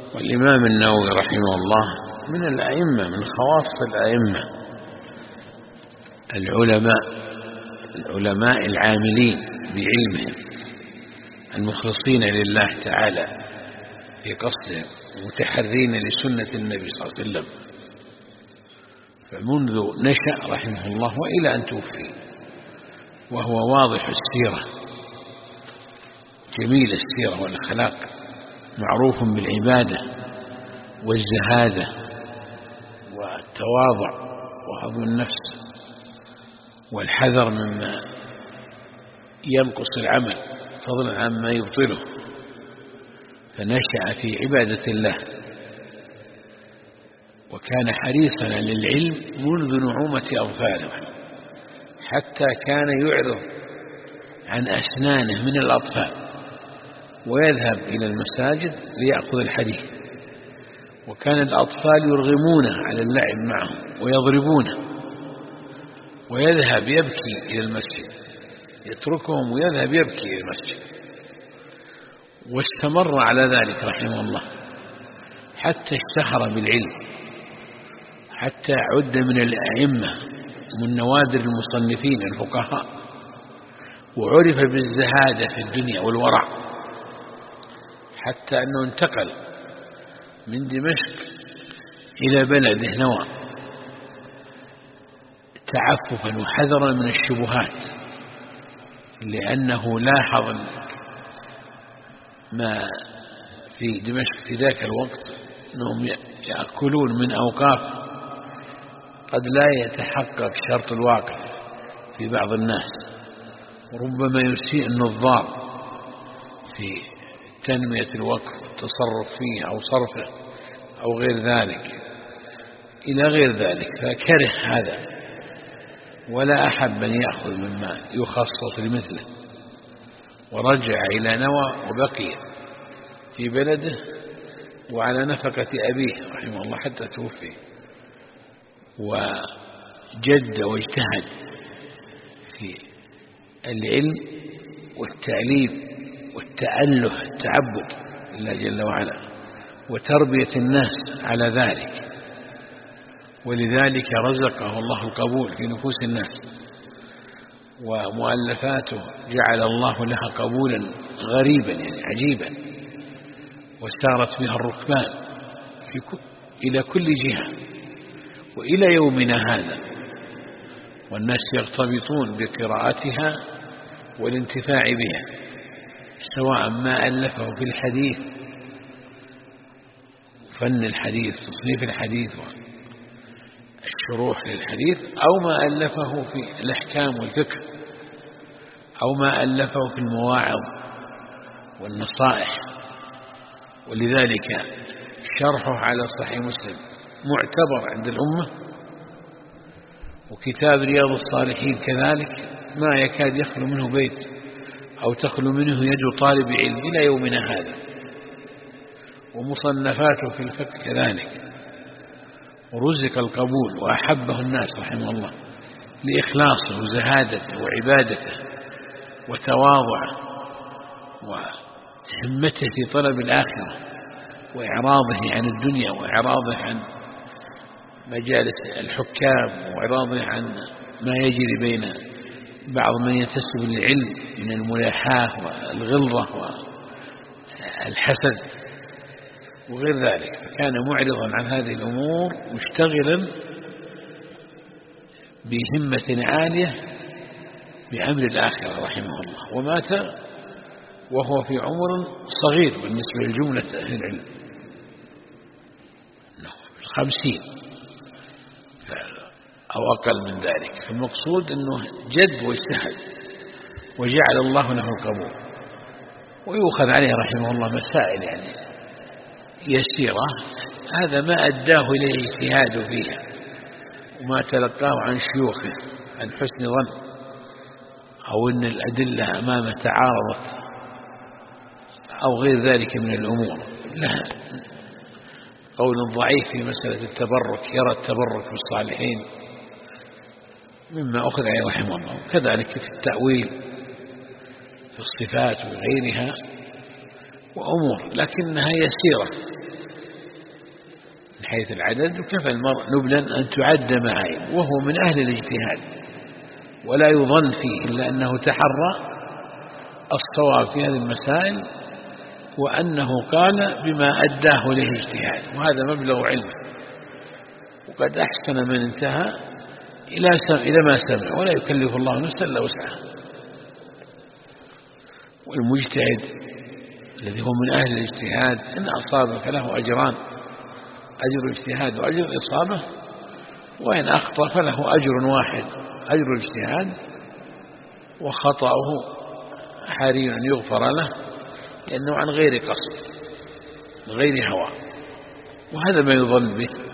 والإمام النووي رحمه الله من الأئمة، من خواص الأئمة العلماء العاملين بعلمهم المخلصين لله تعالى في قصدهم متحرين لسنة النبي صلى الله عليه وسلم، فمنذ نشأ رحمه الله وإلى أن توفي وهو واضح السيرة، جميل السيرة والأخلاق، معروف بالعبادة والزهادة والتواضع وحظ النفس والحذر مما ينقص العمل فضلا عما يبطله، فنشأ في عبادة الله وكان حريصا للعلم منذ نعومة أظفاره، حتى كان يعرض عن أسنانه من الأطفال ويذهب إلى المساجد ليأخذ الحديث، وكان الأطفال يرغمونه على اللعب معهم ويضربونه ويذهب يبكي إلى المسجد، يتركهم ويذهب يبكي إلى المسجد، واستمر على ذلك رحمه الله حتى اشتهر بالعلم، حتى عد من الأئمة ومن نوادر المصنفين الفقهاء، وعرف بالزهادة في الدنيا والورع، حتى أنه انتقل من دمشق إلى بلده نوى تعففا وحذرا من الشبهات، لأنه لاحظ ما في دمشق في ذاك الوقت أنهم يأكلون من أوقاف قد لا يتحقق شرط الواقف في بعض الناس، وربما يسيء النظار في تنمية الوقف والتصرف فيه أو صرفه أو غير ذلك إلى غير ذلك، فكره هذا ولا أحب أن يأخذ مما يخصص لمثله، ورجع إلى نوى وبقي في بلده وعلى نفقة أبيه رحمه الله حتى توفي، وجد واجتهد في العلم والتعليم والتأله التعبد لله جل وعلا وتربية الناس على ذلك، ولذلك رزقه الله القبول في نفوس الناس، ومؤلفاته جعل الله لها قبولا غريبا يعني عجيبا، وسارت بها الركبان إلى كل جهة وإلى يومنا هذا، والناس يرتبطون بقراءتها والانتفاع بها، سواء ما ألفه في الحديث فن الحديث تصنيف الحديث والشروح للحديث، أو ما ألفه في الأحكام والفقه، أو ما ألفه في المواعظ والنصائح. ولذلك شرحه على صحيح مسلم معتبر عند الأمة، وكتاب رياض الصالحين كذلك ما يكاد يخلو منه بيت أو تخلو منه يد طالب علم إلى يومنا هذا، ومصنفاته في الفقه كذلك، ورزق القبول وأحبه الناس رحمه الله لإخلاصه وزهادته وعبادته وتواضعه وهمته في طلب الآخرة وإعراضه عن الدنيا وإعراضه عن مجالس الحكام وإعراضه عن ما يجري بين بعض من ينتسب للعلم من الملاحاة والغلظة والحسد وغير ذلك، فكان معرضا عن هذه الأمور مشتغلا بهمة عالية بأمر الآخرة رحمه الله، ومات وهو في عمر صغير بالنسبة لجملة أهل العلم 50 أو أقل من ذلك، فالمقصود أنه جد واجتهد وجعل الله له القبول. ويؤخذ عليه رحمه الله مسائل يعني يسيرة، هذا ما أداه إليه اجتهاده فيها وما تلقاه عن شيوخه عن حسن ظن، أو أن الأدلة أمامه تعارضت أو غير ذلك من الأمور، لها قول ضعيف في مسألة التبرك، يرى التبرك بالصالحين مما أخذ عليه رحمه الله، كذلك في التأويل في الصفات وغيرها وأمور، لكنها يسيرة حيث العدد، وكفى المرء نبلا أن تعد معايب، وهو من أهل الاجتهاد ولا يظن فيه إلا أنه تحرى الصواب في هذه المسائل، وأنه قال بما أداه له اجتهاد، وهذا مبلغ علمه، وقد أحسن من انتهى إلى ما سمع، ولا يكلف الله نفسا إلا وسعها. والمجتهد الذي هو من أهل الاجتهاد إن أصاب فله أجران: أجر الاجتهاد وأجر الإصابة، وإن أخطأ فله أجر واحد، أجر الاجتهاد، وخطأه حري أن يغفر له لأنه عن غير قصد غير هوى، وهذا ما يظن به.